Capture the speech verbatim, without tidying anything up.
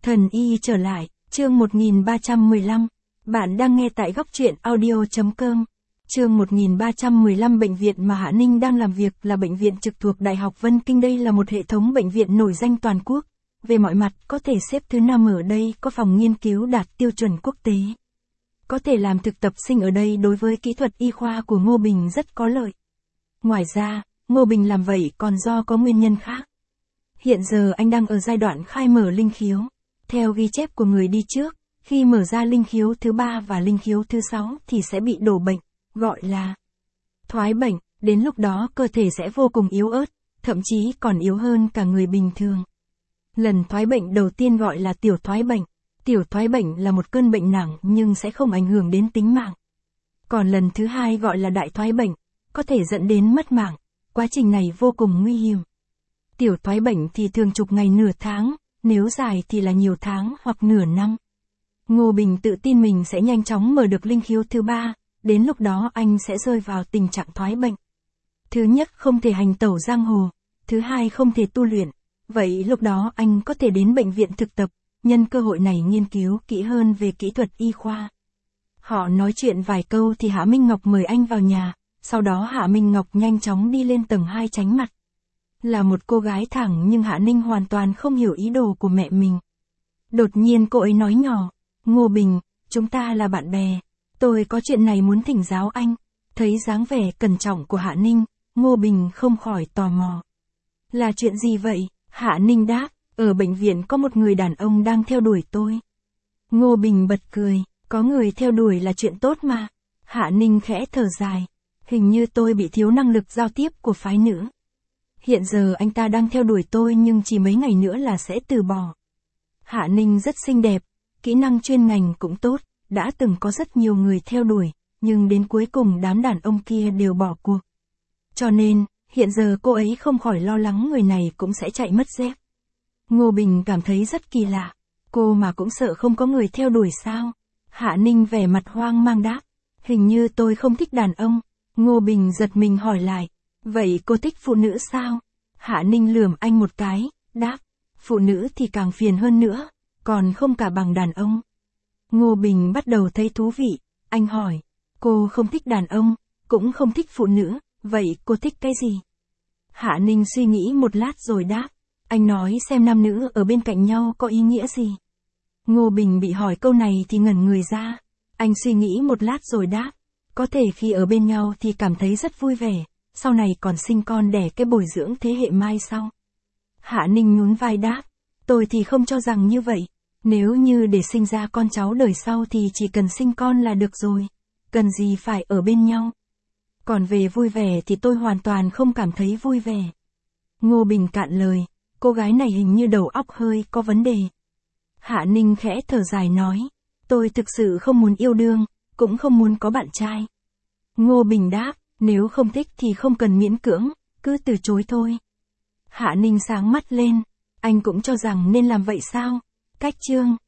Thần y trở lại, chương một nghìn ba trăm mười lăm. Bạn đang nghe tại góc truyện audio chấm com. Chương một nghìn ba trăm mười lăm. Bệnh viện mà Hạ Ninh đang làm việc là bệnh viện trực thuộc Đại học Vân Kinh. Đây là một hệ thống bệnh viện nổi danh toàn quốc. Về mọi mặt có thể xếp thứ năm ở đây, có phòng nghiên cứu đạt tiêu chuẩn quốc tế. Có thể làm thực tập sinh ở đây đối với kỹ thuật y khoa của Ngô Bình rất có lợi. Ngoài ra, Ngô Bình làm vậy còn do có nguyên nhân khác. Hiện giờ anh đang ở giai đoạn khai mở linh khiếu. Theo ghi chép của người đi trước, khi mở ra linh khiếu thứ ba và linh khiếu thứ sáu thì sẽ bị đổ bệnh, gọi là thoái bệnh, đến lúc đó cơ thể sẽ vô cùng yếu ớt, thậm chí còn yếu hơn cả người bình thường. Lần thoái bệnh đầu tiên gọi là tiểu thoái bệnh. Tiểu thoái bệnh là một cơn bệnh nặng nhưng sẽ không ảnh hưởng đến tính mạng. Còn lần thứ hai gọi là đại thoái bệnh, có thể dẫn đến mất mạng, quá trình này vô cùng nguy hiểm. Tiểu thoái bệnh thì thường chục ngày nửa tháng, nếu dài thì là nhiều tháng hoặc nửa năm. Ngô Bình tự tin mình sẽ nhanh chóng mở được linh khiếu thứ ba, đến lúc đó anh sẽ rơi vào tình trạng thoái bệnh. Thứ nhất không thể hành tẩu giang hồ, thứ hai không thể tu luyện, vậy lúc đó anh có thể đến bệnh viện thực tập, nhân cơ hội này nghiên cứu kỹ hơn về kỹ thuật y khoa. Họ nói chuyện vài câu thì Hạ Minh Ngọc mời anh vào nhà, sau đó Hạ Minh Ngọc nhanh chóng đi lên tầng hai tránh mặt. Là một cô gái thẳng nhưng Hạ Ninh hoàn toàn không hiểu ý đồ của mẹ mình. Đột nhiên cô ấy nói nhỏ, Ngô Bình, chúng ta là bạn bè, tôi có chuyện này muốn thỉnh giáo anh. Thấy dáng vẻ cẩn trọng của Hạ Ninh, Ngô Bình không khỏi tò mò. Là chuyện gì vậy? Hạ Ninh đáp, ở bệnh viện có một người đàn ông đang theo đuổi tôi. Ngô Bình bật cười, có người theo đuổi là chuyện tốt mà. Hạ Ninh khẽ thở dài, hình như tôi bị thiếu năng lực giao tiếp của phái nữ. Hiện giờ anh ta đang theo đuổi tôi nhưng chỉ mấy ngày nữa là sẽ từ bỏ. Hạ Ninh rất xinh đẹp, kỹ năng chuyên ngành cũng tốt, đã từng có rất nhiều người theo đuổi, nhưng đến cuối cùng đám đàn ông kia đều bỏ cuộc. Cho nên, hiện giờ cô ấy không khỏi lo lắng người này cũng sẽ chạy mất dép. Ngô Bình cảm thấy rất kỳ lạ, cô mà cũng sợ không có người theo đuổi sao? Hạ Ninh vẻ mặt hoang mang đáp, hình như tôi không thích đàn ông. Ngô Bình giật mình hỏi lại, vậy cô thích phụ nữ sao? Hạ Ninh lườm anh một cái, đáp, phụ nữ thì càng phiền hơn nữa, còn không cả bằng đàn ông. Ngô Bình bắt đầu thấy thú vị, anh hỏi, cô không thích đàn ông, cũng không thích phụ nữ, vậy cô thích cái gì? Hạ Ninh suy nghĩ một lát rồi đáp, anh nói xem nam nữ ở bên cạnh nhau có ý nghĩa gì? Ngô Bình bị hỏi câu này thì ngẩn người ra, anh suy nghĩ một lát rồi đáp, có thể khi ở bên nhau thì cảm thấy rất vui vẻ, sau này còn sinh con đẻ cái bồi dưỡng thế hệ mai sau. Hạ Ninh nhún vai đáp, tôi thì không cho rằng như vậy, nếu như để sinh ra con cháu đời sau thì chỉ cần sinh con là được rồi, cần gì phải ở bên nhau. Còn về vui vẻ thì tôi hoàn toàn không cảm thấy vui vẻ. Ngô Bình cạn lời, cô gái này hình như đầu óc hơi có vấn đề. Hạ Ninh khẽ thở dài nói, tôi thực sự không muốn yêu đương, cũng không muốn có bạn trai. Ngô Bình đáp, nếu không thích thì không cần miễn cưỡng, cứ từ chối thôi. Hạ Ninh sáng mắt lên, anh cũng cho rằng nên làm vậy sao? Cách chương